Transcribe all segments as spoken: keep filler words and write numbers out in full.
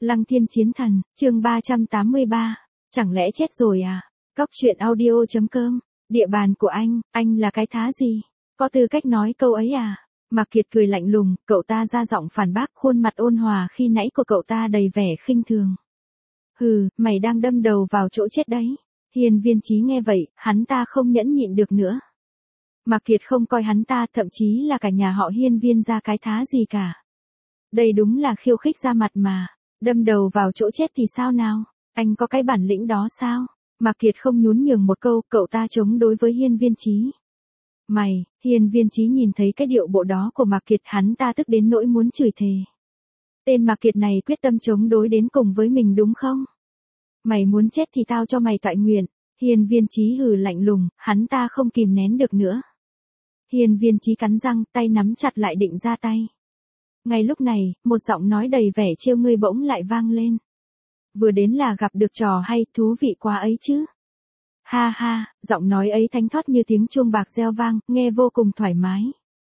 Lăng Thiên Chiến Thần, chương ba trăm tám mươi ba. Chẳng lẽ chết rồi à? Cóc truyện audio.com. Địa bàn của anh, anh là cái thá gì? Có tư cách nói câu ấy à? Mạc Kiệt cười lạnh lùng, cậu ta ra giọng phản bác, khuôn mặt ôn hòa khi nãy của cậu ta đầy vẻ khinh thường. Hừ, mày đang đâm đầu vào chỗ chết đấy. Hiên Viên Chí nghe vậy, hắn ta không nhẫn nhịn được nữa. Mạc Kiệt không coi hắn ta, thậm chí là cả nhà họ Hiên Viên ra cái thá gì cả. Đây đúng là khiêu khích ra mặt mà. Đâm đầu vào chỗ chết thì sao nào? Anh có cái bản lĩnh đó sao? Mạc Kiệt không nhún nhường một câu, cậu ta chống đối với Hiên Viên Chí. Mày, Hiên Viên Chí nhìn thấy cái điệu bộ đó của Mạc Kiệt, hắn ta tức đến nỗi muốn chửi thề. Tên Mạc Kiệt này quyết tâm chống đối đến cùng với mình đúng không? Mày muốn chết thì tao cho mày toại nguyện. Hiên Viên Chí hừ lạnh lùng, hắn ta không kìm nén được nữa. Hiên Viên Chí cắn răng, tay nắm chặt lại định ra tay. Ngay lúc này, một giọng nói đầy vẻ trêu ngươi bỗng lại vang lên. Vừa đến là gặp được trò hay, thú vị quá ấy chứ. Ha ha, giọng nói ấy thanh thoát như tiếng chuông bạc reo vang, nghe vô cùng thoải mái.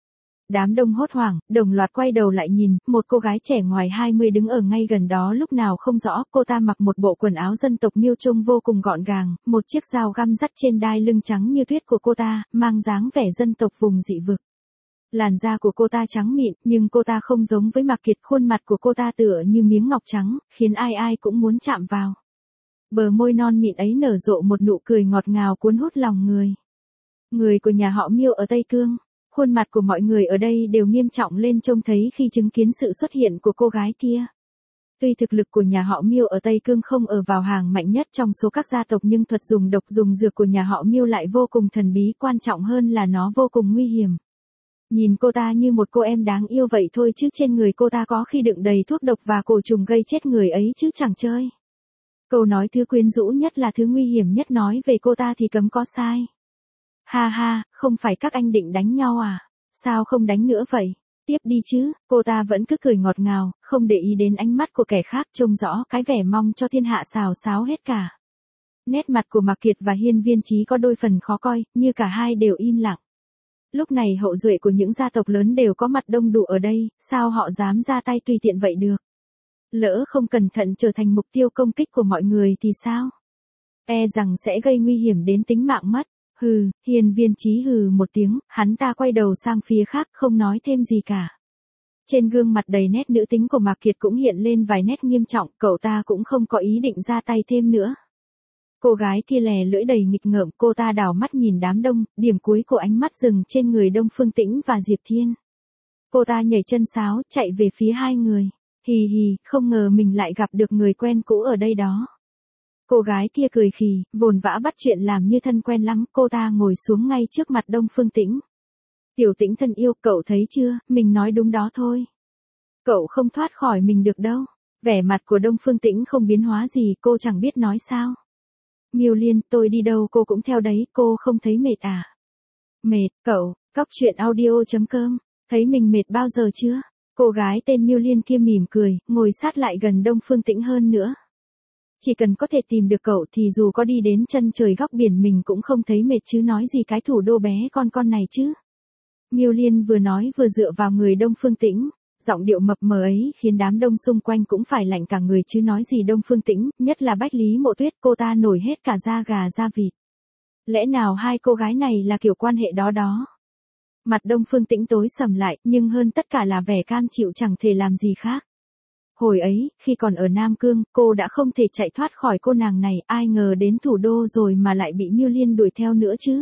Đám đông hốt hoảng, đồng loạt quay đầu lại nhìn, một cô gái trẻ ngoài hai mươi đứng ở ngay gần đó lúc nào không rõ, cô ta mặc một bộ quần áo dân tộc Miêu trông vô cùng gọn gàng, một chiếc dao găm dắt trên đai lưng trắng như tuyết của cô ta, mang dáng vẻ dân tộc vùng dị vực. Làn da của cô ta trắng mịn, nhưng cô ta không giống với Mạc Kiệt, khuôn mặt của cô ta tựa như miếng ngọc trắng, khiến ai ai cũng muốn chạm vào. Bờ môi non mịn ấy nở rộ một nụ cười ngọt ngào cuốn hút lòng người. Người của nhà họ Miêu ở Tây Cương, khuôn mặt của mọi người ở đây đều nghiêm trọng lên trông thấy khi chứng kiến sự xuất hiện của cô gái kia. Tuy thực lực của nhà họ Miêu ở Tây Cương không ở vào hàng mạnh nhất trong số các gia tộc, nhưng thuật dùng độc dùng dược của nhà họ Miêu lại vô cùng thần bí, quan trọng hơn là nó vô cùng nguy hiểm. Nhìn cô ta như một cô em đáng yêu vậy thôi chứ trên người cô ta có khi đựng đầy thuốc độc và cổ trùng gây chết người ấy chứ chẳng chơi. Câu nói thứ quyến rũ nhất là thứ nguy hiểm nhất nói về cô ta thì cấm có sai. Ha ha, không phải các anh định đánh nhau à? Sao không đánh nữa vậy? Tiếp đi chứ, cô ta vẫn cứ cười ngọt ngào, không để ý đến ánh mắt của kẻ khác, trông rõ cái vẻ mong cho thiên hạ xào xáo hết cả. Nét mặt của Mạc Kiệt và Hiên Viên Chí có đôi phần khó coi, như cả hai đều im lặng. Lúc này hậu duệ của những gia tộc lớn đều có mặt đông đủ ở đây, sao họ dám ra tay tùy tiện vậy được? Lỡ không cẩn thận trở thành mục tiêu công kích của mọi người thì sao? E rằng sẽ gây nguy hiểm đến tính mạng mất. Hừ, Hiên Viên Chí hừ một tiếng, hắn ta quay đầu sang phía khác không nói thêm gì cả. Trên gương mặt đầy nét nữ tính của Mạc Kiệt cũng hiện lên vài nét nghiêm trọng, cậu ta cũng không có ý định ra tay thêm nữa. Cô gái kia lè lưỡi đầy nghịch ngợm, cô ta đảo mắt nhìn đám đông, điểm cuối của ánh mắt dừng trên người Đông Phương Tĩnh và Diệp Thiên. Cô ta nhảy chân sáo, chạy về phía hai người. Hì hì, không ngờ mình lại gặp được người quen cũ ở đây đó. Cô gái kia cười khì, vồn vã bắt chuyện làm như thân quen lắm, cô ta ngồi xuống ngay trước mặt Đông Phương Tĩnh. Tiểu Tĩnh thân yêu, cậu thấy chưa, mình nói đúng đó thôi. Cậu không thoát khỏi mình được đâu. Vẻ mặt của Đông Phương Tĩnh không biến hóa gì, cô chẳng biết nói sao. Miêu Liên, tôi đi đâu cô cũng theo đấy, cô không thấy mệt à? Mệt, cậu, cóc truyện audio.com, thấy mình mệt bao giờ chưa? Cô gái tên Miêu Liên kia mỉm cười, ngồi sát lại gần Đông Phương Tĩnh hơn nữa. Chỉ cần có thể tìm được cậu thì dù có đi đến chân trời góc biển mình cũng không thấy mệt chứ nói gì cái thủ đô bé con con này chứ. Miêu Liên vừa nói vừa dựa vào người Đông Phương Tĩnh. Giọng điệu mập mờ ấy khiến đám đông xung quanh cũng phải lạnh cả người chứ nói gì Đông Phương Tĩnh, nhất là Bách Lý Mộ Tuyết, cô ta nổi hết cả da gà da vịt. Lẽ nào hai cô gái này là kiểu quan hệ đó đó? Mặt Đông Phương Tĩnh tối sầm lại, nhưng hơn tất cả là vẻ cam chịu chẳng thể làm gì khác. Hồi ấy, khi còn ở Nam Cương, cô đã không thể chạy thoát khỏi cô nàng này, ai ngờ đến thủ đô rồi mà lại bị Miêu Liên đuổi theo nữa chứ.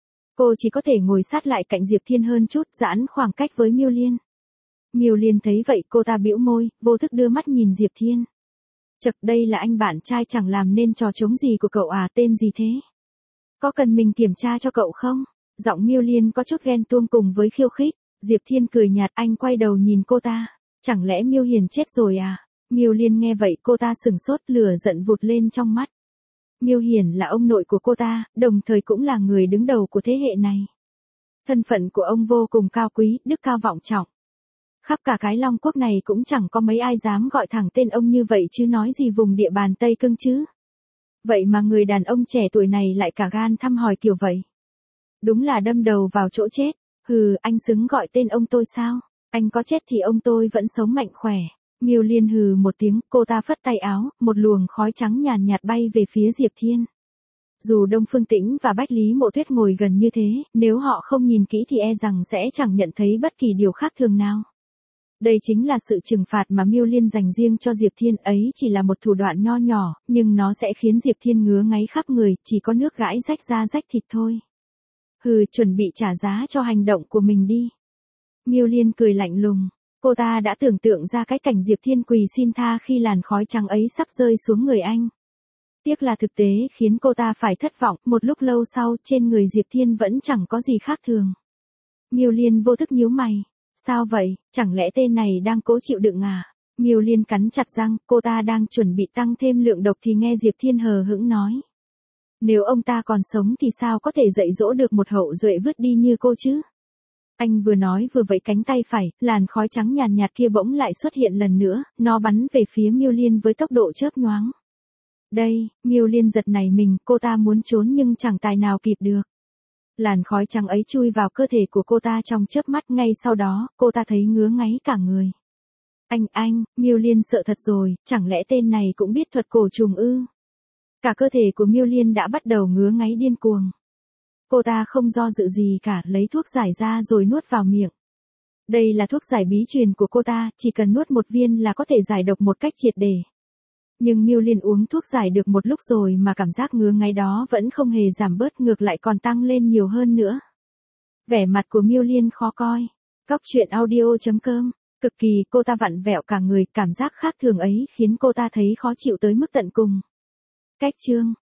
Cô chỉ có thể ngồi sát lại cạnh Diệp Thiên hơn chút, giãn khoảng cách với Miêu Liên. Miêu Liên thấy vậy, cô ta bĩu môi, vô thức đưa mắt nhìn Diệp Thiên. Chậc, đây là anh bạn trai chẳng làm nên trò trống gì của cậu à, tên gì thế? Có cần mình kiểm tra cho cậu không? Giọng Miêu Liên có chút ghen tuông cùng với khiêu khích. Diệp Thiên cười nhạt, anh quay đầu nhìn cô ta. Chẳng lẽ Miêu Hiền chết rồi à? Miêu Liên nghe vậy, cô ta sửng sốt, lửa giận vụt lên trong mắt. Miêu Hiền là ông nội của cô ta, đồng thời cũng là người đứng đầu của thế hệ này. Thân phận của ông vô cùng cao quý, đức cao vọng trọng. Khắp cả cái Long Quốc này cũng chẳng có mấy ai dám gọi thẳng tên ông như vậy chứ nói gì vùng địa bàn Tây Cương chứ. Vậy mà người đàn ông trẻ tuổi này lại cả gan thăm hỏi kiểu vậy. Đúng là đâm đầu vào chỗ chết. Hừ, anh xứng gọi tên ông tôi sao? Anh có chết thì ông tôi vẫn sống mạnh khỏe. Miêu Liên hừ một tiếng, cô ta phất tay áo, một luồng khói trắng nhàn nhạt bay về phía Diệp Thiên. Dù Đông Phương Tĩnh và Bách Lý Mộ Tuyết ngồi gần như thế, nếu họ không nhìn kỹ thì e rằng sẽ chẳng nhận thấy bất kỳ điều khác thường nào. Đây chính là sự trừng phạt mà Miêu Liên dành riêng cho Diệp Thiên, ấy chỉ là một thủ đoạn nho nhỏ, nhưng nó sẽ khiến Diệp Thiên ngứa ngáy khắp người, chỉ có nước gãi rách da rách thịt thôi. Hừ, chuẩn bị trả giá cho hành động của mình đi. Miêu Liên cười lạnh lùng, cô ta đã tưởng tượng ra cái cảnh Diệp Thiên quỳ xin tha khi làn khói trắng ấy sắp rơi xuống người anh. Tiếc là thực tế khiến cô ta phải thất vọng, một lúc lâu sau, trên người Diệp Thiên vẫn chẳng có gì khác thường. Miêu Liên vô thức nhíu mày. Sao vậy, chẳng lẽ tên này đang cố chịu đựng à? Miêu Liên cắn chặt răng, cô ta đang chuẩn bị tăng thêm lượng độc thì nghe Diệp Thiên hờ hững nói. Nếu ông ta còn sống thì sao có thể dạy dỗ được một hậu duệ vứt đi như cô chứ? Anh vừa nói vừa vẫy cánh tay phải, làn khói trắng nhàn nhạt kia bỗng lại xuất hiện lần nữa, nó bắn về phía Miêu Liên với tốc độ chớp nhoáng. Đây, Miêu Liên giật nảy mình, cô ta muốn trốn nhưng chẳng tài nào kịp được. Làn khói trắng ấy chui vào cơ thể của cô ta trong chớp mắt, ngay sau đó, cô ta thấy ngứa ngáy cả người. Anh anh, Miêu Liên sợ thật rồi, chẳng lẽ tên này cũng biết thuật cổ trùng ư? Cả cơ thể của Miêu Liên đã bắt đầu ngứa ngáy điên cuồng. Cô ta không do dự gì cả, lấy thuốc giải ra rồi nuốt vào miệng. Đây là thuốc giải bí truyền của cô ta, chỉ cần nuốt một viên là có thể giải độc một cách triệt để. Nhưng Miêu Liên uống thuốc giải được một lúc rồi mà cảm giác ngứa ngáy đó vẫn không hề giảm bớt, ngược lại còn tăng lên nhiều hơn nữa. Vẻ mặt của Miêu Liên khó coi. Cóc truyện audio chấm com, cực kỳ, cô ta vặn vẹo cả người, cảm giác khác thường ấy khiến cô ta thấy khó chịu tới mức tận cùng. Cách chương